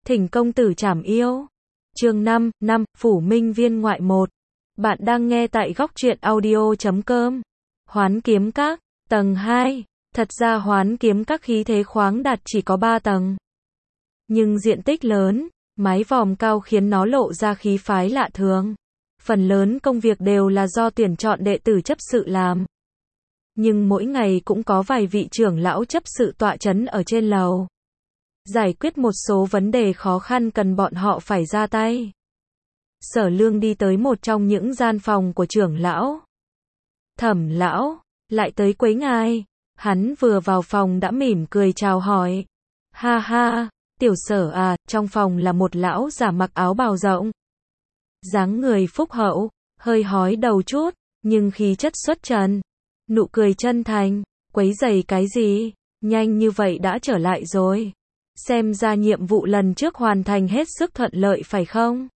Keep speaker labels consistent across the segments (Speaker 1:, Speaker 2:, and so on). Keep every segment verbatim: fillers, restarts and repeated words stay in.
Speaker 1: Thỉnh công tử trảm yêu. Chương năm, năm, Phủ Minh Viên ngoại một. Bạn đang nghe tại góc truyện audio chấm com. Hoán Kiếm Các, tầng hai. Thật ra Hoán Kiếm Các khí thế khoáng đạt chỉ có ba tầng. Nhưng diện tích lớn, mái vòm cao khiến nó lộ ra khí phái lạ thường. Phần lớn công việc đều là do tuyển chọn đệ tử chấp sự làm. Nhưng mỗi ngày cũng có vài vị trưởng lão chấp sự tọa chấn ở trên lầu. Giải quyết một số vấn đề khó khăn cần bọn họ phải ra tay. Sở Lương đi tới một trong những gian phòng của trưởng lão. Thẩm lão, lại tới quấy ngài. Hắn vừa vào phòng đã mỉm cười chào hỏi. Ha ha, tiểu Sở à, trong phòng là một lão già mặc áo bào rộng. Dáng người phúc hậu, hơi hói đầu chút, nhưng khí chất xuất trần. Nụ cười chân thành, quấy rầy cái gì, nhanh như vậy đã trở lại rồi. Xem ra nhiệm vụ lần trước hoàn thành hết sức thuận lợi phải không?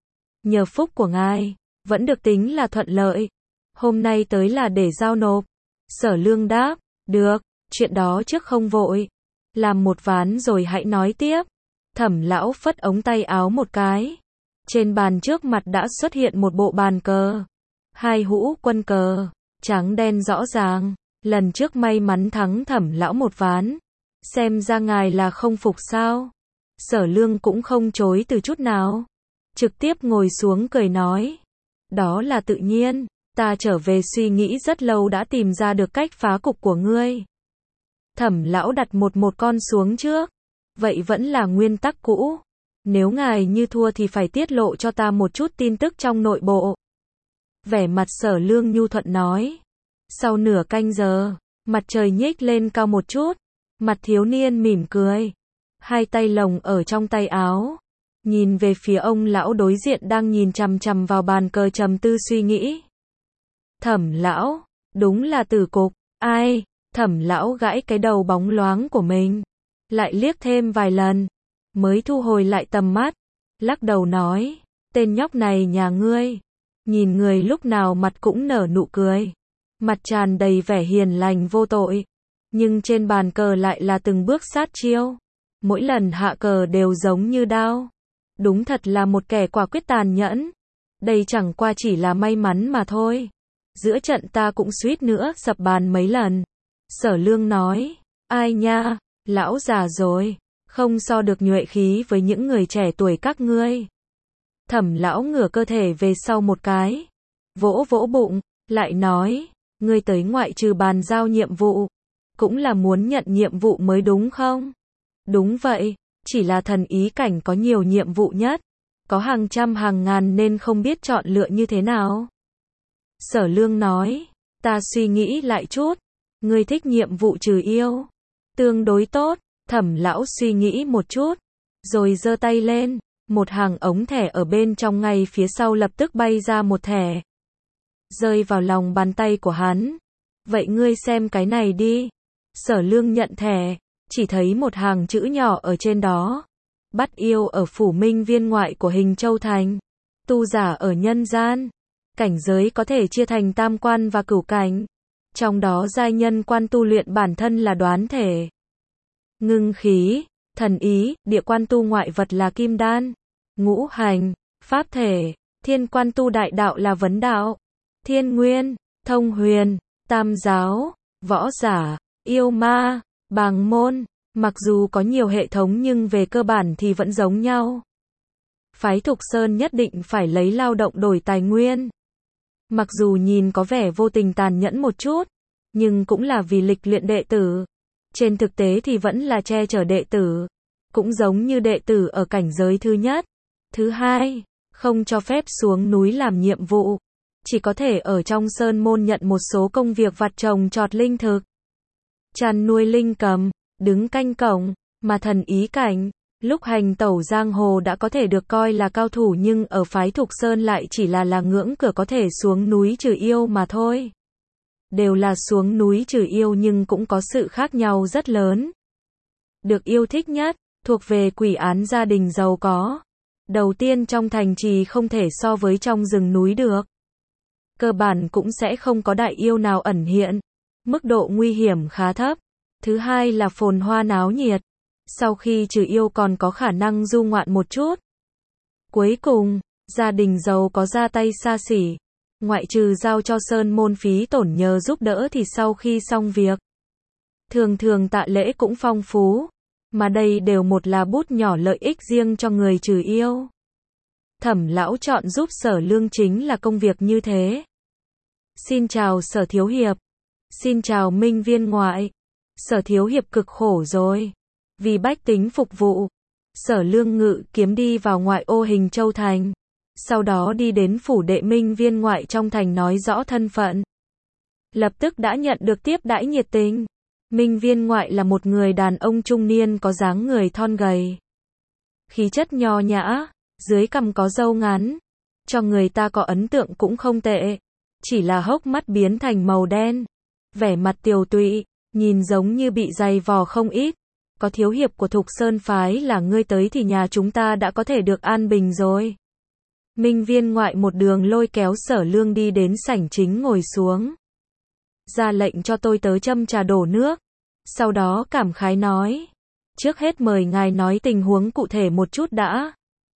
Speaker 1: Nhờ phúc của ngài, vẫn được tính là thuận lợi. Hôm nay tới là để giao nộp. Sở Lương đáp, được, chuyện đó trước không vội. Làm một ván rồi hãy nói tiếp. Thẩm lão phất ống tay áo một cái. Trên bàn trước mặt đã xuất hiện một bộ bàn cờ. Hai hũ quân cờ, trắng đen rõ ràng. Lần trước may mắn thắng Thẩm lão một ván. Xem ra ngài là không phục sao? Sở Lương cũng không chối từ chút nào. Trực tiếp ngồi xuống cười nói. Đó là tự nhiên, ta trở về suy nghĩ rất lâu đã tìm ra được cách phá cục của ngươi. Thẩm lão đặt một một con xuống trước. Vậy vẫn là nguyên tắc cũ. Nếu ngài như thua thì phải tiết lộ cho ta một chút tin tức trong nội bộ. Vẻ mặt Sở Lương nhu thuận nói. Sau nửa canh giờ, mặt trời nhích lên cao một chút. Mặt thiếu niên mỉm cười. Hai tay lồng ở trong tay áo. Nhìn về phía ông lão đối diện đang nhìn chằm chằm vào bàn cờ trầm tư suy nghĩ. Thẩm lão, đúng là tử cục. Ai? Thẩm lão gãi cái đầu bóng loáng của mình. Lại liếc thêm vài lần. Mới thu hồi lại tầm mắt. Lắc đầu nói. Tên nhóc này nhà ngươi. Nhìn người lúc nào mặt cũng nở nụ cười. Mặt tràn đầy vẻ hiền lành vô tội. Nhưng trên bàn cờ lại là từng bước sát chiêu. Mỗi lần hạ cờ đều giống như đao. Đúng thật là một kẻ quả quyết tàn nhẫn. Đây chẳng qua chỉ là may mắn mà thôi. Giữa trận ta cũng suýt nữa sập bàn mấy lần. Sở Lương nói. Ai nha, lão già rồi. Không so được nhuệ khí với những người trẻ tuổi các ngươi. Thẩm lão ngửa cơ thể về sau một cái. Vỗ vỗ bụng, lại nói. Ngươi tới ngoại trừ bàn giao nhiệm vụ. Cũng là muốn nhận nhiệm vụ mới đúng không? Đúng vậy, chỉ là thần ý cảnh có nhiều nhiệm vụ nhất. Có hàng trăm hàng ngàn nên không biết chọn lựa như thế nào. Sở Lương nói, ta suy nghĩ lại chút. Ngươi thích nhiệm vụ trừ yêu. Tương đối tốt, Thẩm lão suy nghĩ một chút. Rồi giơ tay lên, một hàng ống thẻ ở bên trong ngay phía sau lập tức bay ra một thẻ. Rơi vào lòng bàn tay của hắn. Vậy ngươi xem cái này đi. Sở Lương nhận thẻ, chỉ thấy một hàng chữ nhỏ ở trên đó. Bắt yêu ở Phủ Minh Viên ngoại của Hình Châu Thành. Tu giả ở nhân gian. Cảnh giới có thể chia thành tam quan và cửu cảnh. Trong đó giai nhân quan tu luyện bản thân là đoán thể. Ngưng khí, thần ý, địa quan tu ngoại vật là kim đan. Ngũ hành, pháp thể, thiên quan tu đại đạo là vấn đạo. Thiên nguyên, thông huyền, tam giáo, võ giả. Yêu ma, bàng môn, mặc dù có nhiều hệ thống nhưng về cơ bản thì vẫn giống nhau. Phái Thục Sơn nhất định phải lấy lao động đổi tài nguyên. Mặc dù nhìn có vẻ vô tình tàn nhẫn một chút, nhưng cũng là vì lịch luyện đệ tử. Trên thực tế thì vẫn là che chở đệ tử. Cũng giống như đệ tử ở cảnh giới thứ nhất. Thứ hai, không cho phép xuống núi làm nhiệm vụ. Chỉ có thể ở trong sơn môn nhận một số công việc vặt trồng trọt linh thực. Chăn nuôi linh cầm, đứng canh cổng, mà thần ý cảnh, lúc hành tẩu giang hồ đã có thể được coi là cao thủ nhưng ở phái Thục Sơn lại chỉ là là ngưỡng cửa có thể xuống núi trừ yêu mà thôi. Đều là xuống núi trừ yêu nhưng cũng có sự khác nhau rất lớn. Được yêu thích nhất, thuộc về quỷ án gia đình giàu có. Đầu tiên trong thành trì không thể so với trong rừng núi được. Cơ bản cũng sẽ không có đại yêu nào ẩn hiện. Mức độ nguy hiểm khá thấp. Thứ hai là phồn hoa náo nhiệt. sau khi trừ yêu còn có khả năng du ngoạn một chút. Cuối cùng, gia đình giàu có ra tay xa xỉ, ngoại trừ giao cho Sơn môn phí tổn nhờ giúp đỡ thì sau khi xong việc, thường thường tạ lễ cũng phong phú, mà đây đều một là bút nhỏ lợi ích riêng cho người trừ yêu. Thẩm lão chọn giúp Sở Lương chính là công việc như thế. Xin chào Sở Thiếu Hiệp. Xin chào Minh Viên ngoại. Sở Thiếu Hiệp cực khổ rồi. Vì bách tính phục vụ, Sở Lương ngự kiếm đi vào ngoại ô Hình Châu Thành. Sau đó đi đến phủ đệ Minh Viên ngoại trong thành nói rõ thân phận. Lập tức đã nhận được tiếp đãi nhiệt tình. Minh Viên ngoại là một người đàn ông trung niên có dáng người thon gầy, khí chất nho nhã, dưới cằm có râu ngắn, cho người ta có ấn tượng cũng không tệ, chỉ là hốc mắt biến thành màu đen, vẻ mặt tiều tụy, nhìn giống như bị dày vò không ít. Có thiếu hiệp của Thục Sơn phái là ngươi tới thì nhà chúng ta đã có thể được an bình rồi. Minh Viên ngoại một đường lôi kéo Sở Lương đi đến sảnh chính ngồi xuống. Ra lệnh cho tôi tới châm trà đổ nước. Sau đó cảm khái nói. Trước hết mời ngài nói tình huống cụ thể một chút đã.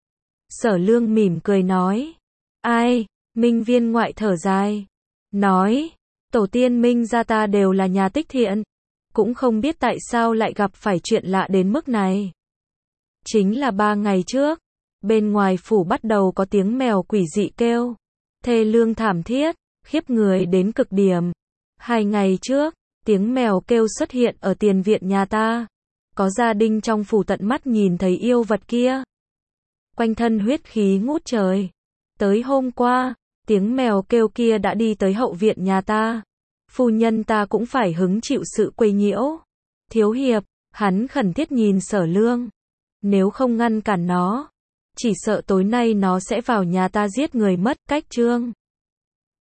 Speaker 1: Sở Lương mỉm cười nói. Ai? Minh Viên ngoại thở dài. Nói. Tổ tiên Minh gia ta đều là nhà tích thiện. Cũng không biết tại sao lại gặp phải chuyện lạ đến mức này. Chính là ba ngày trước. Bên ngoài phủ bắt đầu có tiếng mèo quỷ dị kêu. Thê lương thảm thiết. Khiếp người đến cực điểm. Hai ngày trước, tiếng mèo kêu xuất hiện ở tiền viện nhà ta. Có gia đình trong phủ tận mắt nhìn thấy yêu vật kia. Quanh thân huyết khí ngút trời. Tới hôm qua, tiếng mèo kêu kia đã đi tới hậu viện nhà ta. Phu nhân ta cũng phải hứng chịu sự quấy nhiễu. Thiếu hiệp, hắn khẩn thiết nhìn Sở Lương. Nếu không ngăn cản nó, chỉ sợ tối nay nó sẽ vào nhà ta giết người mất. Cách chương